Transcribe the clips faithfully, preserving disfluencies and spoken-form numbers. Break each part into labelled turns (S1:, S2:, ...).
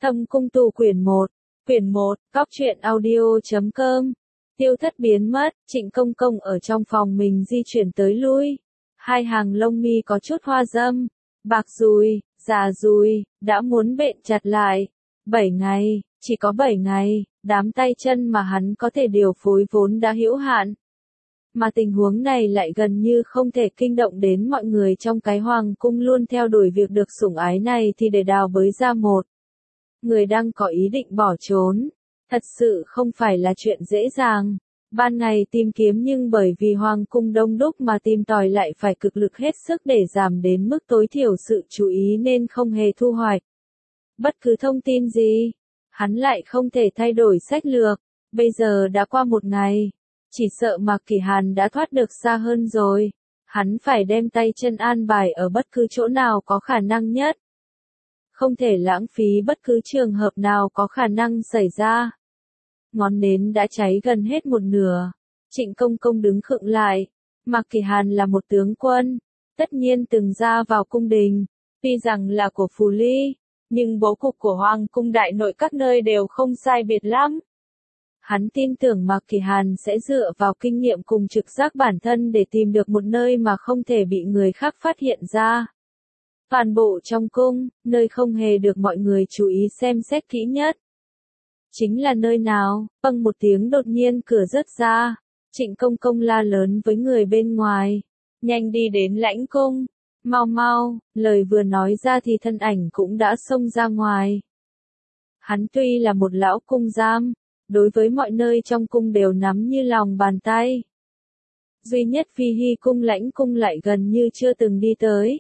S1: Thâm cung tu quyển một. Quyển một, cóc truyện audio chấm com. Tiêu thất biến mất, Trịnh Công Công ở trong phòng mình di chuyển tới lui. Hai hàng lông mi có chút hoa râm, bạc rùi, già rùi, đã muốn bện chặt lại. Bảy ngày, chỉ có bảy ngày, đám tay chân mà hắn có thể điều phối vốn đã hữu hạn. Mà tình huống này lại gần như không thể kinh động đến mọi người trong cái hoàng cung luôn theo đuổi việc được sủng ái này thì để đào bới ra một người đang có ý định bỏ trốn. Thật sự không phải là chuyện dễ dàng. Ban ngày tìm kiếm nhưng bởi vì hoàng cung đông đúc mà tìm tòi lại phải cực lực hết sức để giảm đến mức tối thiểu sự chú ý nên không hề thu hoạch bất cứ thông tin gì. Hắn lại không thể thay đổi sách lược. Bây giờ đã qua một ngày. Chỉ sợ Mạc Kỳ Hàn đã thoát được xa hơn rồi. Hắn phải đem tay chân an bài ở bất cứ chỗ nào có khả năng nhất. Không thể lãng phí bất cứ trường hợp nào có khả năng xảy ra. Ngọn nến đã cháy gần hết một nửa. Trịnh Công Công đứng khựng lại. Mạc Kỳ Hàn là một tướng quân. Tất nhiên từng ra vào cung đình. Tuy rằng là của Phù Ly. Nhưng bố cục của Hoàng cung đại nội các nơi đều không sai biệt lắm. Hắn tin tưởng Mạc Kỳ Hàn sẽ dựa vào kinh nghiệm cùng trực giác bản thân để tìm được một nơi mà không thể bị người khác phát hiện ra. Toàn bộ trong cung, nơi không hề được mọi người chú ý xem xét kỹ nhất. Chính là nơi nào? Vâng, một tiếng đột nhiên cửa rớt ra. Trịnh Công Công la lớn với người bên ngoài. Nhanh đi đến lãnh cung. Mau mau, lời vừa nói ra thì thân ảnh cũng đã xông ra ngoài. Hắn tuy là một lão cung giam. Đối với mọi nơi trong cung đều nắm như lòng bàn tay. Duy nhất Phi Hy cung lãnh cung lại gần như chưa từng đi tới.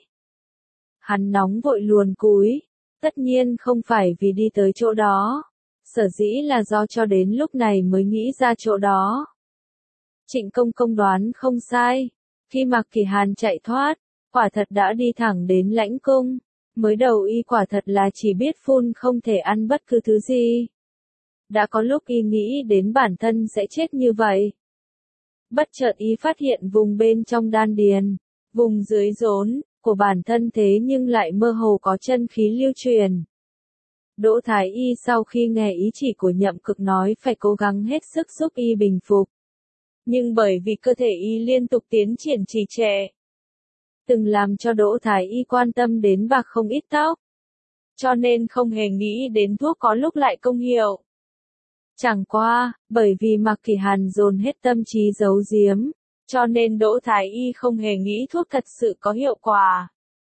S1: Hắn nóng vội luồn cúi. Tất nhiên không phải vì đi tới chỗ đó. Sở dĩ là do cho đến lúc này mới nghĩ ra chỗ đó. Trịnh Công Công đoán không sai. Khi Mạc Kỳ Hàn chạy thoát, quả thật đã đi thẳng đến lãnh cung. Mới đầu y quả thật là chỉ biết phun không thể ăn bất cứ thứ gì. Đã có lúc y nghĩ đến bản thân sẽ chết như vậy. Bất chợt y phát hiện vùng bên trong đan điền, vùng dưới rốn, của bản thân thế nhưng lại mơ hồ có chân khí lưu truyền. Đỗ Thái Y sau khi nghe ý chỉ của Nhậm Cực nói phải cố gắng hết sức giúp y bình phục. Nhưng bởi vì cơ thể y liên tục tiến triển trì trệ, từng làm cho Đỗ Thái Y quan tâm đến bạc không ít tóc. Cho nên không hề nghĩ đến thuốc có lúc lại công hiệu. Chẳng qua, bởi vì Mạc Kỳ Hàn dồn hết tâm trí giấu giếm, cho nên Đỗ Thái Y không hề nghĩ thuốc thật sự có hiệu quả.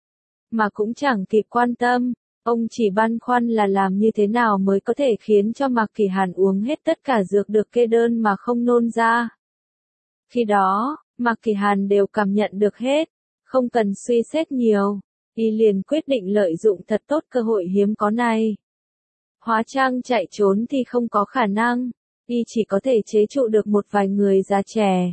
S1: Mà cũng chẳng kịp quan tâm, ông chỉ băn khoăn là làm như thế nào mới có thể khiến cho Mạc Kỳ Hàn uống hết tất cả dược được kê đơn mà không nôn ra. Khi đó, Mạc Kỳ Hàn đều cảm nhận được hết, không cần suy xét nhiều, y liền quyết định lợi dụng thật tốt cơ hội hiếm có này. Hóa trang chạy trốn thì không có khả năng, y chỉ có thể chế trụ được một vài người già trẻ.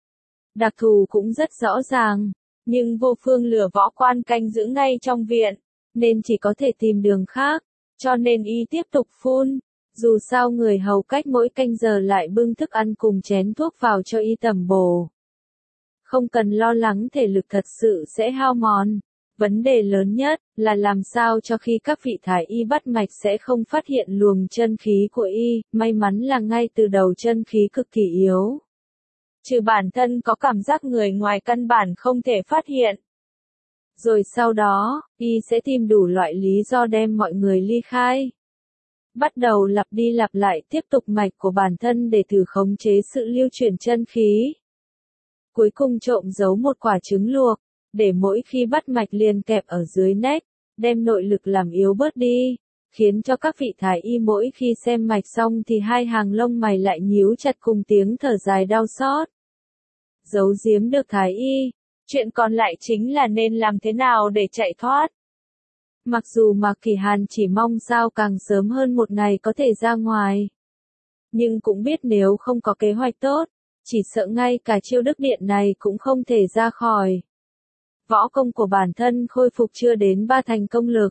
S1: Đặc thù cũng rất rõ ràng, nhưng vô phương lửa võ quan canh giữ ngay trong viện, nên chỉ có thể tìm đường khác, cho nên y tiếp tục phun. Dù sao người hầu cách mỗi canh giờ lại bưng thức ăn cùng chén thuốc vào cho y tẩm bổ. Không cần lo lắng thể lực thật sự sẽ hao mòn. Vấn đề lớn nhất là làm sao cho khi các vị thái y bắt mạch sẽ không phát hiện luồng chân khí của y, may mắn là ngay từ đầu chân khí cực kỳ yếu. Trừ bản thân có cảm giác người ngoài căn bản không thể phát hiện. Rồi sau đó, y sẽ tìm đủ loại lý do đem mọi người ly khai. Bắt đầu lặp đi lặp lại tiếp tục mạch của bản thân để thử khống chế sự lưu chuyển chân khí. Cuối cùng trộm giấu một quả trứng luộc. Để mỗi khi bắt mạch liền kẹp ở dưới nách, đem nội lực làm yếu bớt đi, khiến cho các vị thái y mỗi khi xem mạch xong thì hai hàng lông mày lại nhíu chặt cùng tiếng thở dài đau xót. Giấu giếm được thái y, chuyện còn lại chính là nên làm thế nào để chạy thoát. Mặc dù Mạc Kỳ Hàn chỉ mong sao càng sớm hơn một ngày có thể ra ngoài, nhưng cũng biết nếu không có kế hoạch tốt, chỉ sợ ngay cả chiêu đức điện này cũng không thể ra khỏi. Võ công của bản thân khôi phục chưa đến ba thành công lực.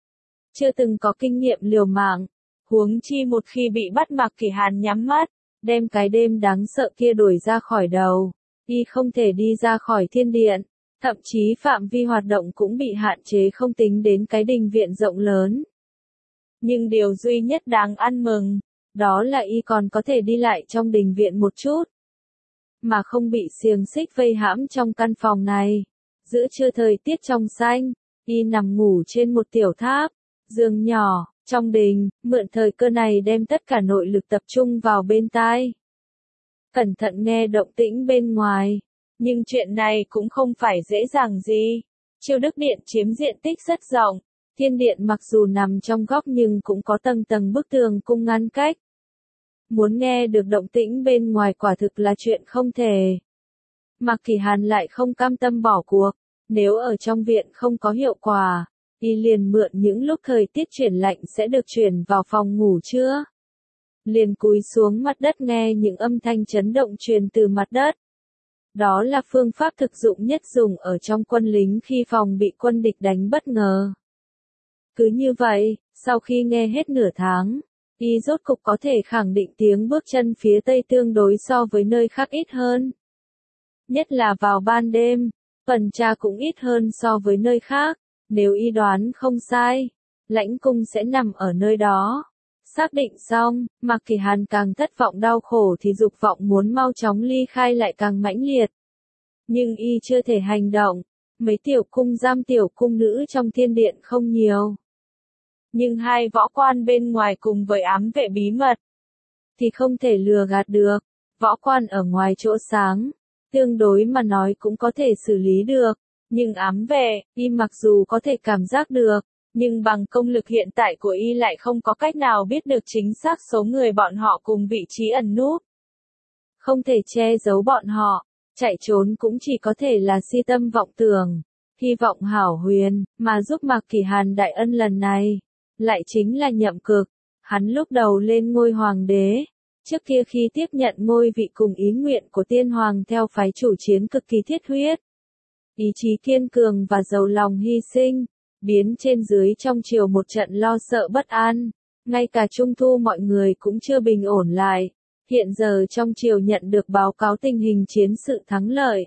S1: Chưa từng có kinh nghiệm liều mạng. Huống chi một khi bị bắt Mạc Kỳ Hàn nhắm mắt, đem cái đêm đáng sợ kia đuổi ra khỏi đầu. Y không thể đi ra khỏi thiên điện. Thậm chí phạm vi hoạt động cũng bị hạn chế không tính đến cái đình viện rộng lớn. Nhưng điều duy nhất đáng ăn mừng, đó là y còn có thể đi lại trong đình viện một chút, mà không bị xiềng xích vây hãm trong căn phòng này. Giữa trưa thời tiết trong xanh, y nằm ngủ trên một tiểu tháp, giường nhỏ, trong đình, mượn thời cơ này đem tất cả nội lực tập trung vào bên tai. Cẩn thận nghe động tĩnh bên ngoài, nhưng chuyện này cũng không phải dễ dàng gì. Chiêu Đức Điện chiếm diện tích rất rộng, Thiên Điện mặc dù nằm trong góc nhưng cũng có tầng tầng bức tường cung ngăn cách. Muốn nghe được động tĩnh bên ngoài quả thực là chuyện không thể. Mạc Kỳ Hàn lại không cam tâm bỏ cuộc, nếu ở trong viện không có hiệu quả, y liền mượn những lúc thời tiết chuyển lạnh sẽ được chuyển vào phòng ngủ trưa. Liền cúi xuống mặt đất nghe những âm thanh chấn động truyền từ mặt đất. Đó là phương pháp thực dụng nhất dùng ở trong quân lính khi phòng bị quân địch đánh bất ngờ. Cứ như vậy, sau khi nghe hết nửa tháng, y rốt cục có thể khẳng định tiếng bước chân phía tây tương đối so với nơi khác ít hơn. Nhất là vào ban đêm, tuần tra cũng ít hơn so với nơi khác, nếu y đoán không sai, lãnh cung sẽ nằm ở nơi đó. Xác định xong, Mạc Kỳ Hàn càng thất vọng đau khổ thì dục vọng muốn mau chóng ly khai lại càng mãnh liệt. Nhưng y chưa thể hành động, mấy tiểu cung giam tiểu cung nữ trong thiên điện không nhiều. Nhưng hai võ quan bên ngoài cùng với ám vệ bí mật, thì không thể lừa gạt được. Võ quan ở ngoài chỗ sáng, tương đối mà nói cũng có thể xử lý được. Nhưng ám vệ, y mặc dù có thể cảm giác được, nhưng bằng công lực hiện tại của y lại không có cách nào biết được chính xác số người bọn họ cùng vị trí ẩn núp. Không thể che giấu bọn họ, chạy trốn cũng chỉ có thể là si tâm vọng tưởng, hy vọng hảo huyền, mà giúp Mạc Kỳ Hàn đại ân lần này, lại chính là Nhậm Cực. Hắn lúc đầu lên ngôi hoàng đế, trước kia khi tiếp nhận ngôi vị cùng ý nguyện của tiên hoàng theo phái chủ chiến cực kỳ thiết huyết. Ý chí kiên cường và giàu lòng hy sinh, biến trên dưới trong triều một trận lo sợ bất an, ngay cả trung thu mọi người cũng chưa bình ổn lại. Hiện giờ trong triều nhận được báo cáo tình hình chiến sự thắng lợi.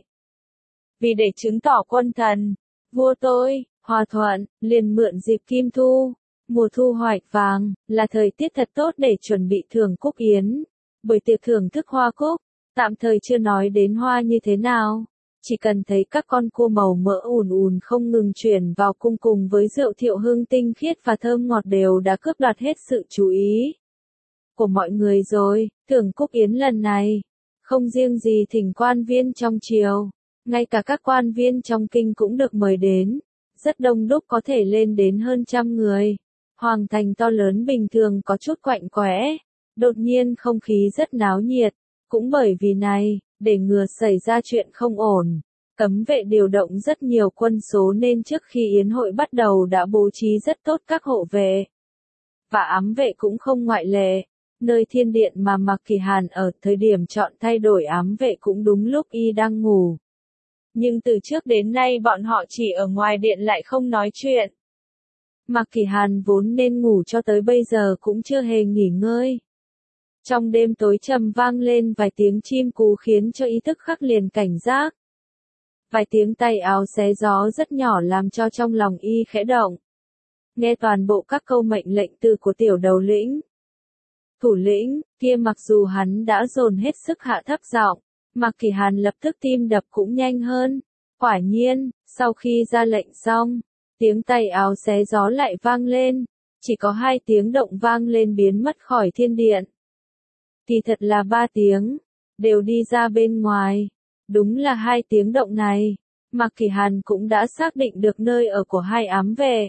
S1: Vì để chứng tỏ quân thần, vua tôi, hòa thuận, liền mượn dịp kim thu, mùa thu hoạch vàng, là thời tiết thật tốt để chuẩn bị thưởng cúc yến. Buổi tiệc thưởng thức hoa cúc, tạm thời chưa nói đến hoa như thế nào. Chỉ cần thấy các con cua màu mỡ ùn ùn không ngừng chuyển vào cung cùng với rượu thiệu hương tinh khiết và thơm ngọt đều đã cướp đoạt hết sự chú ý của mọi người rồi. Thưởng cúc yến lần này, không riêng gì thỉnh quan viên trong triều, ngay cả các quan viên trong kinh cũng được mời đến, rất đông đúc có thể lên đến hơn trăm người. Hoàng thành to lớn bình thường có chút quạnh quẽ, đột nhiên không khí rất náo nhiệt, cũng bởi vì này, để ngừa xảy ra chuyện không ổn, cấm vệ điều động rất nhiều quân số nên trước khi yến hội bắt đầu đã bố trí rất tốt các hộ vệ. Và ám vệ cũng không ngoại lệ, nơi thiên điện mà Mạc Kỳ Hàn ở thời điểm chọn thay đổi ám vệ cũng đúng lúc y đang ngủ. Nhưng từ trước đến nay bọn họ chỉ ở ngoài điện lại không nói chuyện. Mạc Kỳ Hàn vốn nên ngủ cho tới bây giờ cũng chưa hề nghỉ ngơi. Trong đêm tối trầm vang lên vài tiếng chim cú khiến cho ý thức khắc liền cảnh giác. Vài tiếng tay áo xé gió rất nhỏ làm cho trong lòng y khẽ động. Nghe toàn bộ các câu mệnh lệnh từ của tiểu đầu lĩnh. Thủ lĩnh, kia mặc dù hắn đã dồn hết sức hạ thấp giọng, Mạc Kỳ Hàn lập tức tim đập cũng nhanh hơn. Quả nhiên, sau khi ra lệnh xong, tiếng tay áo xé gió lại vang lên. Chỉ có hai tiếng động vang lên biến mất khỏi thiên điện. Thì thật là ba tiếng, đều đi ra bên ngoài. Đúng là hai tiếng động này, Mạc Kỳ Hàn cũng đã xác định được nơi ở của hai ám vệ.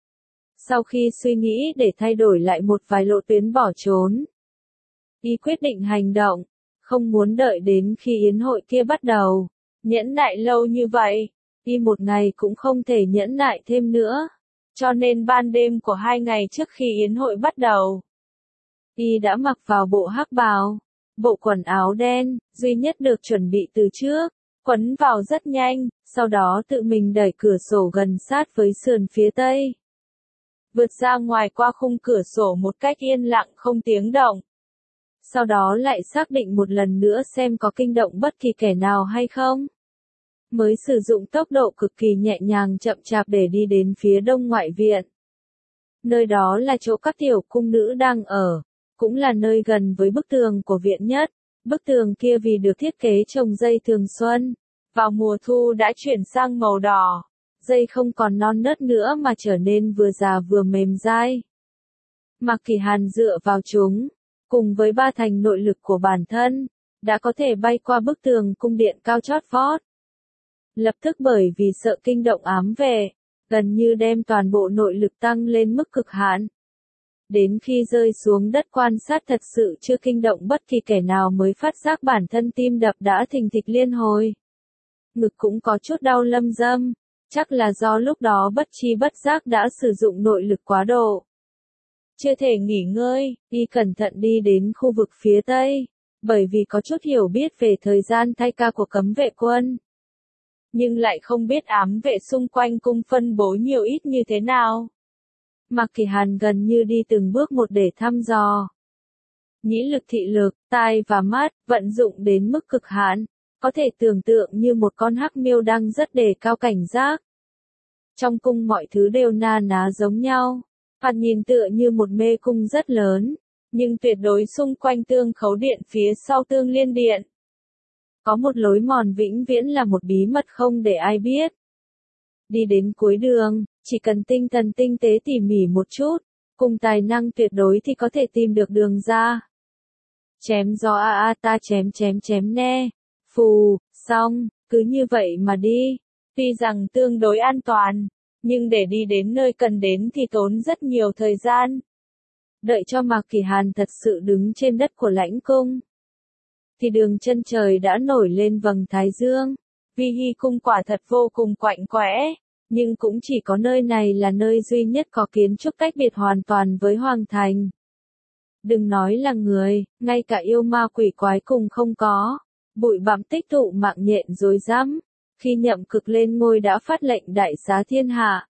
S1: Sau khi suy nghĩ để thay đổi lại một vài lộ tuyến bỏ trốn, y quyết định hành động, không muốn đợi đến khi yến hội kia bắt đầu. Nhẫn nại lâu như vậy, y một ngày cũng không thể nhẫn nại thêm nữa. Cho nên ban đêm của hai ngày trước khi yến hội bắt đầu, y đã mặc vào bộ hắc bào, bộ quần áo đen, duy nhất được chuẩn bị từ trước, quấn vào rất nhanh, sau đó tự mình đẩy cửa sổ gần sát với sườn phía tây. Vượt ra ngoài qua khung cửa sổ một cách yên lặng không tiếng động. Sau đó lại xác định một lần nữa xem có kinh động bất kỳ kẻ nào hay không. Mới sử dụng tốc độ cực kỳ nhẹ nhàng chậm chạp để đi đến phía đông ngoại viện. Nơi đó là chỗ các tiểu cung nữ đang ở, cũng là nơi gần với bức tường của viện nhất. Bức tường kia vì được thiết kế trồng dây thường xuân, vào mùa thu đã chuyển sang màu đỏ. Dây không còn non nớt nữa mà trở nên vừa già vừa mềm dai. Mạc Kỳ Hàn dựa vào chúng, cùng với ba thành nội lực của bản thân, đã có thể bay qua bức tường cung điện cao chót vót. Lập tức bởi vì sợ kinh động ám vệ, gần như đem toàn bộ nội lực tăng lên mức cực hạn. Đến khi rơi xuống đất quan sát thật sự chưa kinh động bất kỳ kẻ nào mới phát giác bản thân tim đập đã thình thịch liên hồi. Ngực cũng có chút đau lâm dâm, chắc là do lúc đó bất chi bất giác đã sử dụng nội lực quá độ. Chưa thể nghỉ ngơi, y cẩn thận đi đến khu vực phía tây, bởi vì có chút hiểu biết về thời gian thay ca của cấm vệ quân. Nhưng lại không biết ám vệ xung quanh cung phân bố nhiều ít như thế nào. Mạc Kỳ Hàn gần như đi từng bước một để thăm dò. Nhĩ lực, thị lực, tai và mắt, vận dụng đến mức cực hạn, có thể tưởng tượng như một con hắc miêu đang rất đề cao cảnh giác. Trong cung mọi thứ đều na ná giống nhau, thoạt nhìn tựa như một mê cung rất lớn, nhưng tuyệt đối xung quanh tương khấu điện phía sau tương liên điện. Có một lối mòn vĩnh viễn là một bí mật không để ai biết. Đi đến cuối đường, chỉ cần tinh thần tinh tế tỉ mỉ một chút, cùng tài năng tuyệt đối thì có thể tìm được đường ra. Chém gió a a ta chém chém chém nè, phù, xong, cứ như vậy mà đi. Tuy rằng tương đối an toàn, nhưng để đi đến nơi cần đến thì tốn rất nhiều thời gian. Đợi cho Mạc Kỳ Hàn thật sự đứng trên đất của lãnh cung, thì đường chân trời đã nổi lên vầng thái dương. Vi Hy cung quả thật vô cùng quạnh quẽ, nhưng cũng chỉ có nơi này là nơi duy nhất có kiến trúc tách biệt hoàn toàn với hoàng thành. Đừng nói là người, ngay cả yêu ma quỷ quái cùng không có. Bụi bặm tích tụ mạng nhện rối rắm, khi Nhậm Cực lên ngôi đã phát lệnh đại xá thiên hạ.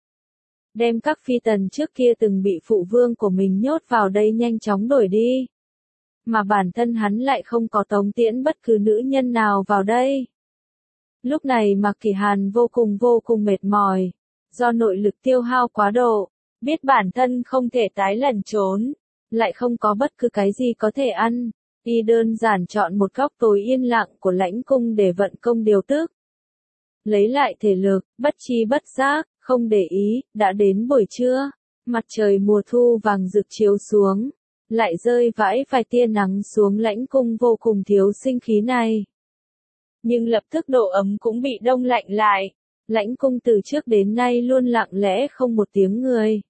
S1: Đem các phi tần trước kia từng bị phụ vương của mình nhốt vào đây nhanh chóng đuổi đi. Mà bản thân hắn lại không có tống tiễn bất cứ nữ nhân nào vào đây. Lúc này Mạc Kỳ Hàn vô cùng vô cùng mệt mỏi, do nội lực tiêu hao quá độ, biết bản thân không thể tái lẩn trốn, lại không có bất cứ cái gì có thể ăn, y đơn giản chọn một góc tối yên lặng của lãnh cung để vận công điều tức. Lấy lại thể lực, bất chi bất giác, không để ý, đã đến buổi trưa, mặt trời mùa thu vàng rực chiếu xuống, lại rơi vãi vài tia nắng xuống lãnh cung vô cùng thiếu sinh khí này. Nhưng lập tức độ ấm cũng bị đông lạnh lại, lãnh cung từ trước đến nay luôn lặng lẽ không một tiếng người.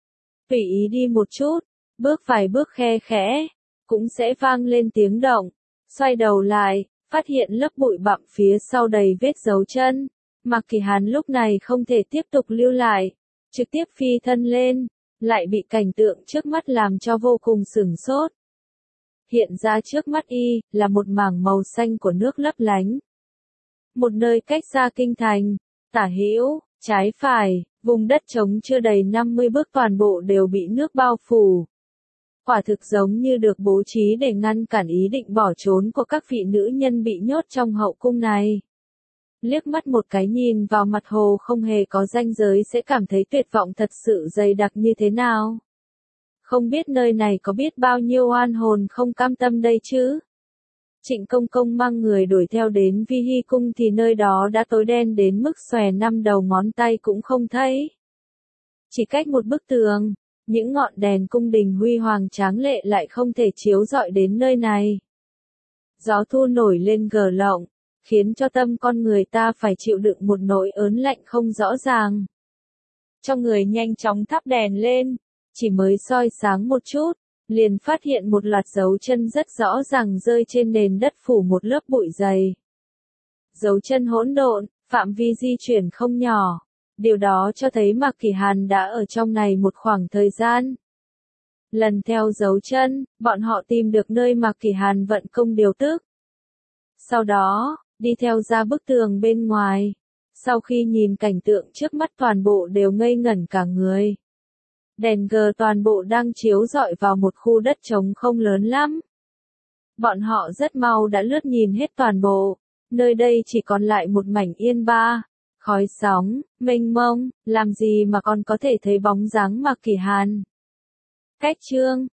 S1: Tùy ý đi một chút, bước vài bước khe khẽ, cũng sẽ vang lên tiếng động, xoay đầu lại, phát hiện lớp bụi bặm phía sau đầy vết dấu chân. Mạc Kỳ Hàn lúc này không thể tiếp tục lưu lại, trực tiếp phi thân lên, lại bị cảnh tượng trước mắt làm cho vô cùng sửng sốt. Hiện ra trước mắt y, là một mảng màu xanh của nước lấp lánh. Một nơi cách xa kinh thành, tả hữu, trái phải, vùng đất trống chưa đầy năm mươi bước toàn bộ đều bị nước bao phủ. Quả thực giống như được bố trí để ngăn cản ý định bỏ trốn của các vị nữ nhân bị nhốt trong hậu cung này. Liếc mắt một cái nhìn vào mặt hồ không hề có ranh giới sẽ cảm thấy tuyệt vọng thật sự dày đặc như thế nào. Không biết nơi này có biết bao nhiêu oan hồn không cam tâm đây chứ. Trịnh Công Công mang người đuổi theo đến Vi Hy cung thì nơi đó đã tối đen đến mức xòe năm đầu ngón tay cũng không thấy. Chỉ cách một bức tường, những ngọn đèn cung đình huy hoàng tráng lệ lại không thể chiếu rọi đến nơi này. Gió thu nổi lên gờ lộng, khiến cho tâm con người ta phải chịu đựng một nỗi ớn lạnh không rõ ràng. Cho người nhanh chóng thắp đèn lên, chỉ mới soi sáng một chút, liền phát hiện một loạt dấu chân rất rõ ràng rơi trên nền đất phủ một lớp bụi dày. Dấu chân hỗn độn, phạm vi di chuyển không nhỏ. Điều đó cho thấy Mạc Kỳ Hàn đã ở trong này một khoảng thời gian. Lần theo dấu chân, bọn họ tìm được nơi Mạc Kỳ Hàn vận công điều tức. Sau đó, đi theo ra bức tường bên ngoài. Sau khi nhìn cảnh tượng trước mắt toàn bộ đều ngây ngẩn cả người. Đèn gờ toàn bộ đang chiếu rọi vào một khu đất trống không lớn lắm. Bọn họ rất mau đã lướt nhìn hết toàn bộ. Nơi đây chỉ còn lại một mảnh yên ba. Khói sóng, mênh mông, làm gì mà còn có thể thấy bóng dáng Mạc Kỳ Hàn. Cách chương